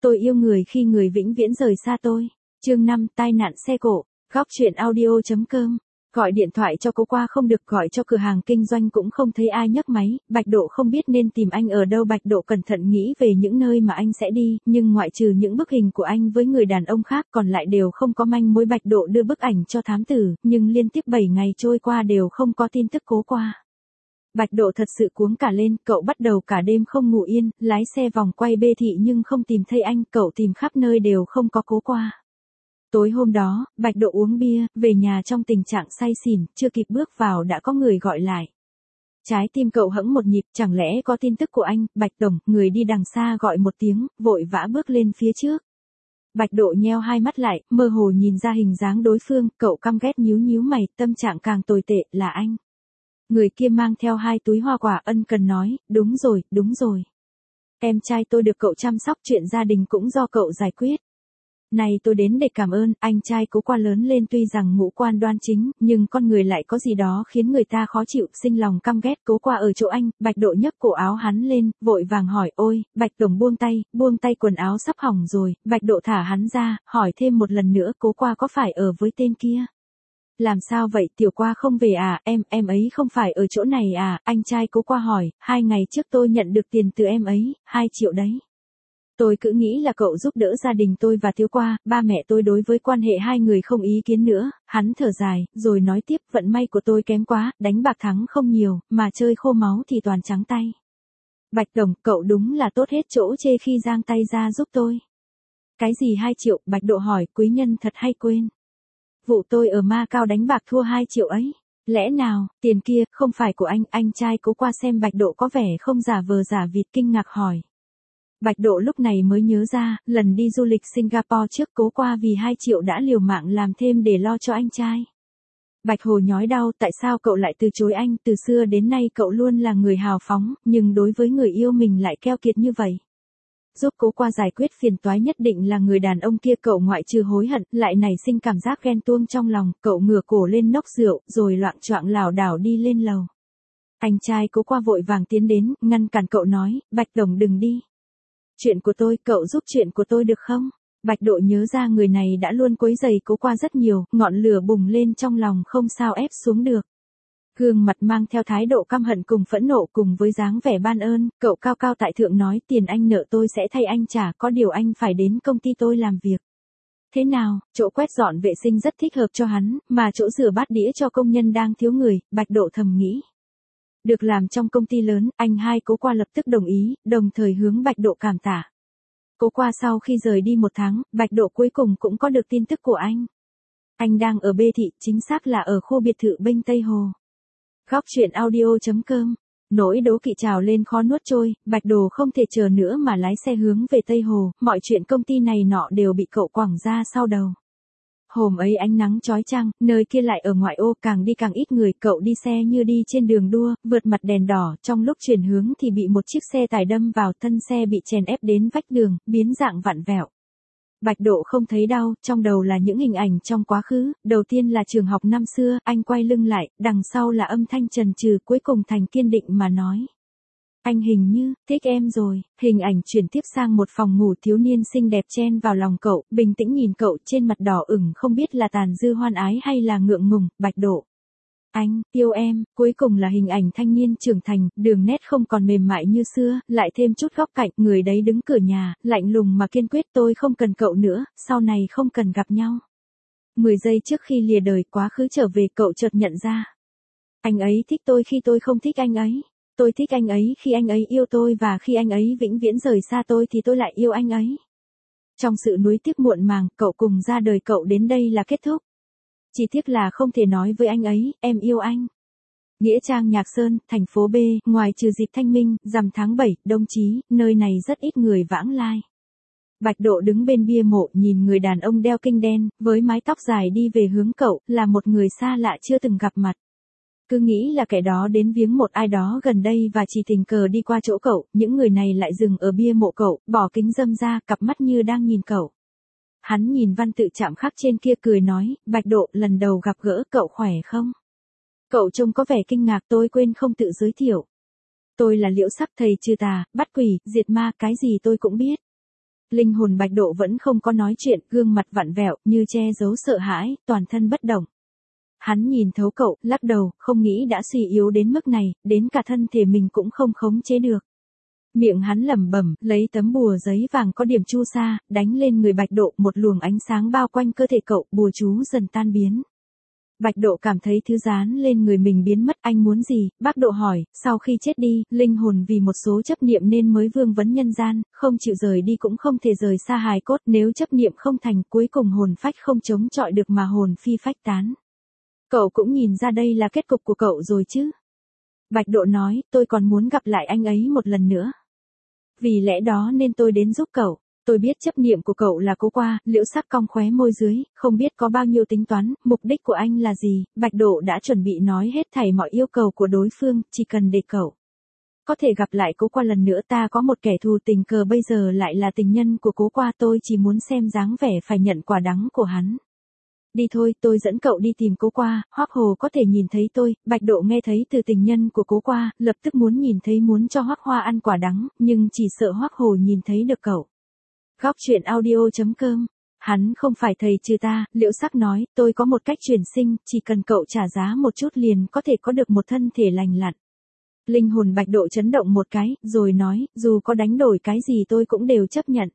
Tôi yêu người khi người vĩnh viễn rời xa tôi. Chương 5, tai nạn xe cộ. Góc chuyện audio.com. Gọi điện thoại cho cô qua không được, gọi cho cửa hàng kinh doanh cũng không thấy ai nhấc máy. Bạch Độ không biết nên tìm anh ở đâu. Bạch Độ cẩn thận nghĩ về những nơi mà anh sẽ đi, nhưng ngoại trừ những bức hình của anh với người đàn ông khác còn lại đều không có manh mối. Bạch Độ đưa bức ảnh cho thám tử, nhưng liên tiếp 7 ngày trôi qua đều không có tin tức cố qua. Bạch Độ thật sự cuống cả lên, cậu bắt đầu cả đêm không ngủ yên, lái xe vòng quay Bê Thị nhưng không tìm thấy anh, cậu tìm khắp nơi đều không có cố qua. Tối hôm đó, Bạch Độ uống bia, về nhà trong tình trạng say xỉn, chưa kịp bước vào đã có người gọi lại. Trái tim cậu hẫng một nhịp, chẳng lẽ có tin tức của anh, Bạch Tổng, người đi đằng xa gọi một tiếng, vội vã bước lên phía trước. Bạch Độ nheo hai mắt lại, mơ hồ nhìn ra hình dáng đối phương, cậu căm ghét nhíu mày, tâm trạng càng tồi tệ, là anh. Người kia mang theo 2 túi hoa quả, ân cần nói, đúng rồi. Em trai tôi được cậu chăm sóc, chuyện gia đình cũng do cậu giải quyết. Này tôi đến để cảm ơn, anh trai Cố Qua lớn lên tuy rằng ngũ quan đoan chính, nhưng con người lại có gì đó khiến người ta khó chịu, sinh lòng căm ghét. Cố Qua ở chỗ anh. Bạch Độ nhấc cổ áo hắn lên, vội vàng hỏi, ôi, Bạch Tổng buông tay, quần áo sắp hỏng rồi. Bạch Độ thả hắn ra, hỏi thêm một lần nữa, Cố Qua có phải ở với tên kia? Làm sao vậy, Tiểu Qua không về à, em ấy không phải ở chỗ này à, anh trai Cố Qua hỏi, 2 ngày trước tôi nhận được tiền từ em ấy, 2 triệu đấy. Tôi cứ nghĩ là cậu giúp đỡ gia đình tôi và Thiếu Qua, ba mẹ tôi đối với quan hệ hai người không ý kiến nữa. Hắn thở dài, rồi nói tiếp, vận may của tôi kém quá, đánh bạc thắng không nhiều, mà chơi khô máu thì toàn trắng tay. Bạch Tổng, cậu đúng là tốt hết chỗ chê khi giang tay ra giúp tôi. Cái gì 2 triệu, Bạch Độ hỏi, quý nhân thật hay quên. Vụ tôi ở Ma Cao đánh bạc thua 2 triệu ấy. Lẽ nào, tiền kia, không phải của anh trai Cố Qua xem Bạch Độ có vẻ không giả vờ giả vịt, kinh ngạc hỏi. Bạch Độ lúc này mới nhớ ra, lần đi du lịch Singapore trước Cố Qua vì 2 triệu đã liều mạng làm thêm để lo cho anh trai. Bạch Hồ nhói đau, tại sao cậu lại từ chối anh, từ xưa đến nay cậu luôn là người hào phóng, nhưng đối với người yêu mình lại keo kiệt như vậy. Giúp Cố Qua giải quyết phiền toái nhất định là người đàn ông kia, cậu ngoại trừ hối hận, lại nảy sinh cảm giác ghen tuông trong lòng, cậu ngửa cổ lên nốc rượu, rồi loạng choạng lảo đảo đi lên lầu. Anh trai Cố Qua vội vàng tiến đến, ngăn cản cậu nói, Bạch Tổng đừng đi. Chuyện của tôi, cậu giúp chuyện của tôi được không? Bạch Độ nhớ ra người này đã luôn quấy rầy Cố Qua rất nhiều, ngọn lửa bùng lên trong lòng không sao ép xuống được. Gương mặt mang theo thái độ căm hận cùng phẫn nộ cùng với dáng vẻ ban ơn, cậu cao cao tại thượng nói, tiền anh nợ tôi sẽ thay anh trả, có điều anh phải đến công ty tôi làm việc. Thế nào, chỗ quét dọn vệ sinh rất thích hợp cho hắn, mà chỗ rửa bát đĩa cho công nhân đang thiếu người, Bạch Độ thầm nghĩ. Được làm trong công ty lớn, anh hai Cố Qua lập tức đồng ý, đồng thời hướng Bạch Độ cảm tạ. Cố Qua sau khi rời đi 1 tháng, Bạch Độ cuối cùng cũng có được tin tức của anh. Anh đang ở Bê Thị, chính xác là ở khu biệt thự bên Tây Hồ. Góc chuyện audio.com. Nỗi đố kỵ trào lên khó nuốt trôi, Bạch Độ không thể chờ nữa mà lái xe hướng về Tây Hồ, mọi chuyện công ty này nọ đều bị cậu quẳng ra sau đầu. Hôm ấy ánh nắng chói chang, nơi kia lại ở ngoại ô, càng đi càng ít người, cậu đi xe như đi trên đường đua, vượt mặt đèn đỏ, trong lúc chuyển hướng thì bị một chiếc xe tải đâm vào, thân xe bị chèn ép đến vách đường, biến dạng vặn vẹo. Bạch Độ không thấy đau, trong đầu là những hình ảnh trong quá khứ, đầu tiên là trường học năm xưa, anh quay lưng lại, đằng sau là âm thanh chần chừ, cuối cùng thành kiên định mà nói. Anh hình như, thích em rồi. Hình ảnh chuyển tiếp sang một phòng ngủ, thiếu niên xinh đẹp chen vào lòng cậu, bình tĩnh nhìn cậu, trên mặt đỏ ửng không biết là tàn dư hoan ái hay là ngượng ngùng. Bạch Độ. Anh, yêu em, cuối cùng là hình ảnh thanh niên trưởng thành, đường nét không còn mềm mại như xưa, lại thêm chút góc cạnh, người đấy đứng cửa nhà, lạnh lùng mà kiên quyết, tôi không cần cậu nữa, sau này không cần gặp nhau. 10 giây trước khi lìa đời, quá khứ trở về, cậu chợt nhận ra. Anh ấy thích tôi khi tôi không thích anh ấy. Tôi thích anh ấy khi anh ấy yêu tôi, và khi anh ấy vĩnh viễn rời xa tôi thì tôi lại yêu anh ấy. Trong sự nuối tiếc muộn màng, cậu cùng ra đời, cậu đến đây là kết thúc. Chỉ tiếc là không thể nói với anh ấy, em yêu anh. Nghĩa trang Nhạc Sơn, thành phố B, ngoài trừ dịp Thanh Minh, rằm tháng 7, Đông Chí, nơi này rất ít người vãng lai. Bạch Độ đứng bên bia mộ nhìn người đàn ông đeo kinh đen, với mái tóc dài đi về hướng cậu, là một người xa lạ chưa từng gặp mặt. Cứ nghĩ là kẻ đó đến viếng một ai đó gần đây và chỉ tình cờ đi qua chỗ cậu, những người này lại dừng ở bia mộ cậu, bỏ kính râm ra, cặp mắt như đang nhìn cậu. Hắn nhìn văn tự chạm khắc trên kia cười nói, Bạch Độ, lần đầu gặp gỡ, cậu khỏe không? Cậu trông có vẻ kinh ngạc, tôi quên không tự giới thiệu. Tôi là Liễu Sắc, thầy trừ tà, bắt quỷ, diệt ma, cái gì tôi cũng biết. Linh hồn Bạch Độ vẫn không có nói chuyện, gương mặt vặn vẹo, như che giấu sợ hãi, toàn thân bất động. Hắn nhìn thấu cậu, lắc đầu, không nghĩ đã suy yếu đến mức này, đến cả thân thể mình cũng không khống chế được. Miệng hắn lẩm bẩm, lấy tấm bùa giấy vàng có điểm chu sa, đánh lên người Bạch Độ, một luồng ánh sáng bao quanh cơ thể cậu, bùa chú dần tan biến. Bạch Độ cảm thấy thứ dán lên người mình biến mất, anh muốn gì? Bác Độ hỏi, sau khi chết đi, linh hồn vì một số chấp niệm nên mới vương vấn nhân gian, không chịu rời đi cũng không thể rời xa hài cốt, nếu chấp niệm không thành, cuối cùng hồn phách không chống chọi được mà hồn phi phách tán. Cậu cũng nhìn ra đây là kết cục của cậu rồi chứ? Bạch Độ nói, tôi còn muốn gặp lại anh ấy một lần nữa. Vì lẽ đó nên tôi đến giúp cậu. Tôi biết chấp niệm của cậu là Cố Qua, Liễu Sắc cong khóe môi dưới, không biết có bao nhiêu tính toán, mục đích của anh là gì, Bạch Độ đã chuẩn bị nói hết thảy mọi yêu cầu của đối phương, chỉ cần để cậu có thể gặp lại Cố Qua lần nữa. Ta có một kẻ thù tình cờ bây giờ lại là tình nhân của Cố Qua, tôi chỉ muốn xem dáng vẻ phải nhận quả đắng của hắn. Đi thôi, tôi dẫn cậu đi tìm Cố Qua, Hoắc Hồ có thể nhìn thấy tôi. Bạch Độ nghe thấy từ tình nhân của Cố Qua, lập tức muốn nhìn thấy, muốn cho Hoắc Hoa ăn quả đắng, nhưng chỉ sợ Hoắc Hồ nhìn thấy được cậu. Góc truyện audio.com. Hắn không phải thầy trừ ta, Liễu Sắc nói, tôi có một cách chuyển sinh, chỉ cần cậu trả giá một chút liền có thể có được một thân thể lành lặn. Linh hồn Bạch Độ chấn động một cái, rồi nói, dù có đánh đổi cái gì tôi cũng đều chấp nhận.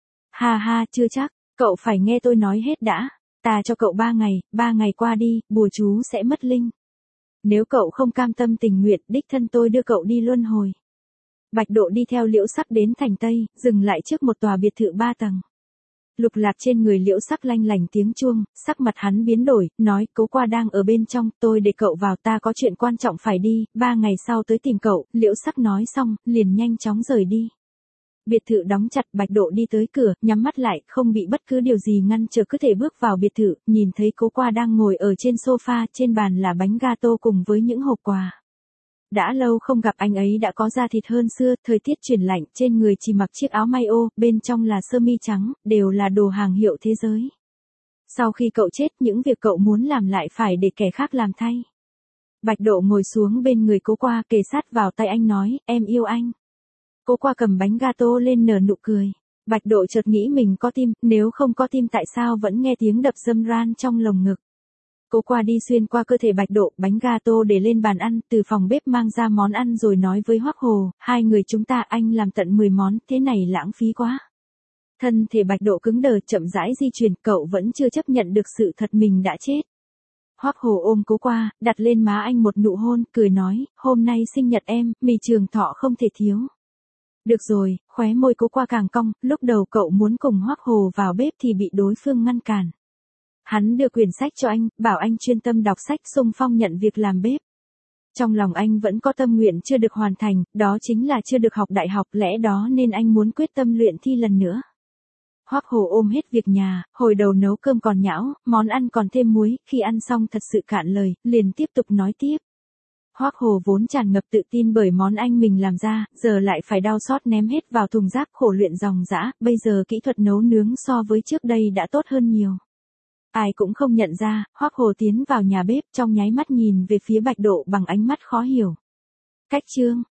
Ha ha, chưa chắc, cậu phải nghe tôi nói hết đã. Ta cho cậu 3 ngày qua đi, bùa chú sẽ mất linh. Nếu cậu không cam tâm tình nguyện, đích thân tôi đưa cậu đi luân hồi. Bạch Độ đi theo Liễu Sắc đến thành Tây, dừng lại trước một tòa biệt thự 3 tầng. Lục lạc trên người Liễu Sắc lanh lành tiếng chuông, sắc mặt hắn biến đổi, nói, Cố Qua đang ở bên trong, tôi để cậu vào, ta có chuyện quan trọng phải đi, 3 ngày sau tới tìm cậu. Liễu Sắc nói xong, liền nhanh chóng rời đi. Biệt thự đóng chặt, Bạch Độ đi tới cửa, nhắm mắt lại, không bị bất cứ điều gì ngăn trở, cứ thể bước vào biệt thự, nhìn thấy Cố Qua đang ngồi ở trên sofa, trên bàn là bánh gato cùng với những hộp quà. Đã lâu không gặp, anh ấy đã có da thịt hơn xưa, thời tiết chuyển lạnh, trên người chỉ mặc chiếc áo may ô, bên trong là sơ mi trắng, đều là đồ hàng hiệu thế giới. Sau khi cậu chết, những việc cậu muốn làm lại phải để kẻ khác làm thay. Bạch Độ ngồi xuống bên người Cố Qua, kề sát vào tay anh nói, em yêu anh. Cố Qua cầm bánh gato lên nở nụ cười. Bạch Độ chợt nghĩ mình có tim, nếu không có tim tại sao vẫn nghe tiếng đập râm ran trong lồng ngực. Cố Qua đi xuyên qua cơ thể Bạch Độ, bánh gato để lên bàn ăn, từ phòng bếp mang ra món ăn rồi nói với Hoắc Hồ, hai người chúng ta anh làm tận 10 món, thế này lãng phí quá. Thân thể Bạch Độ cứng đờ, chậm rãi di chuyển, cậu vẫn chưa chấp nhận được sự thật mình đã chết. Hoắc Hồ ôm Cố Qua, đặt lên má anh một nụ hôn, cười nói, hôm nay sinh nhật em, mì trường thọ không thể thiếu. Được rồi, khóe môi Cố Qua càng cong, lúc đầu cậu muốn cùng Hoắc Hồ vào bếp thì bị đối phương ngăn cản. Hắn đưa quyển sách cho anh, bảo anh chuyên tâm đọc sách, xung phong nhận việc làm bếp. Trong lòng anh vẫn có tâm nguyện chưa được hoàn thành, đó chính là chưa được học đại học, lẽ đó nên anh muốn quyết tâm luyện thi lần nữa. Hoắc Hồ ôm hết việc nhà, hồi đầu nấu cơm còn nhão, món ăn còn thêm muối, khi ăn xong thật sự cạn lời, liền tiếp tục nói tiếp. Hoắc Hồ vốn tràn ngập tự tin bởi món anh mình làm ra, giờ lại phải đau xót ném hết vào thùng rác, khổ luyện ròng rã, bây giờ kỹ thuật nấu nướng so với trước đây đã tốt hơn nhiều. Ai cũng không nhận ra, Hoắc Hồ tiến vào nhà bếp, trong nháy mắt nhìn về phía Bạch Độ bằng ánh mắt khó hiểu. Cách chương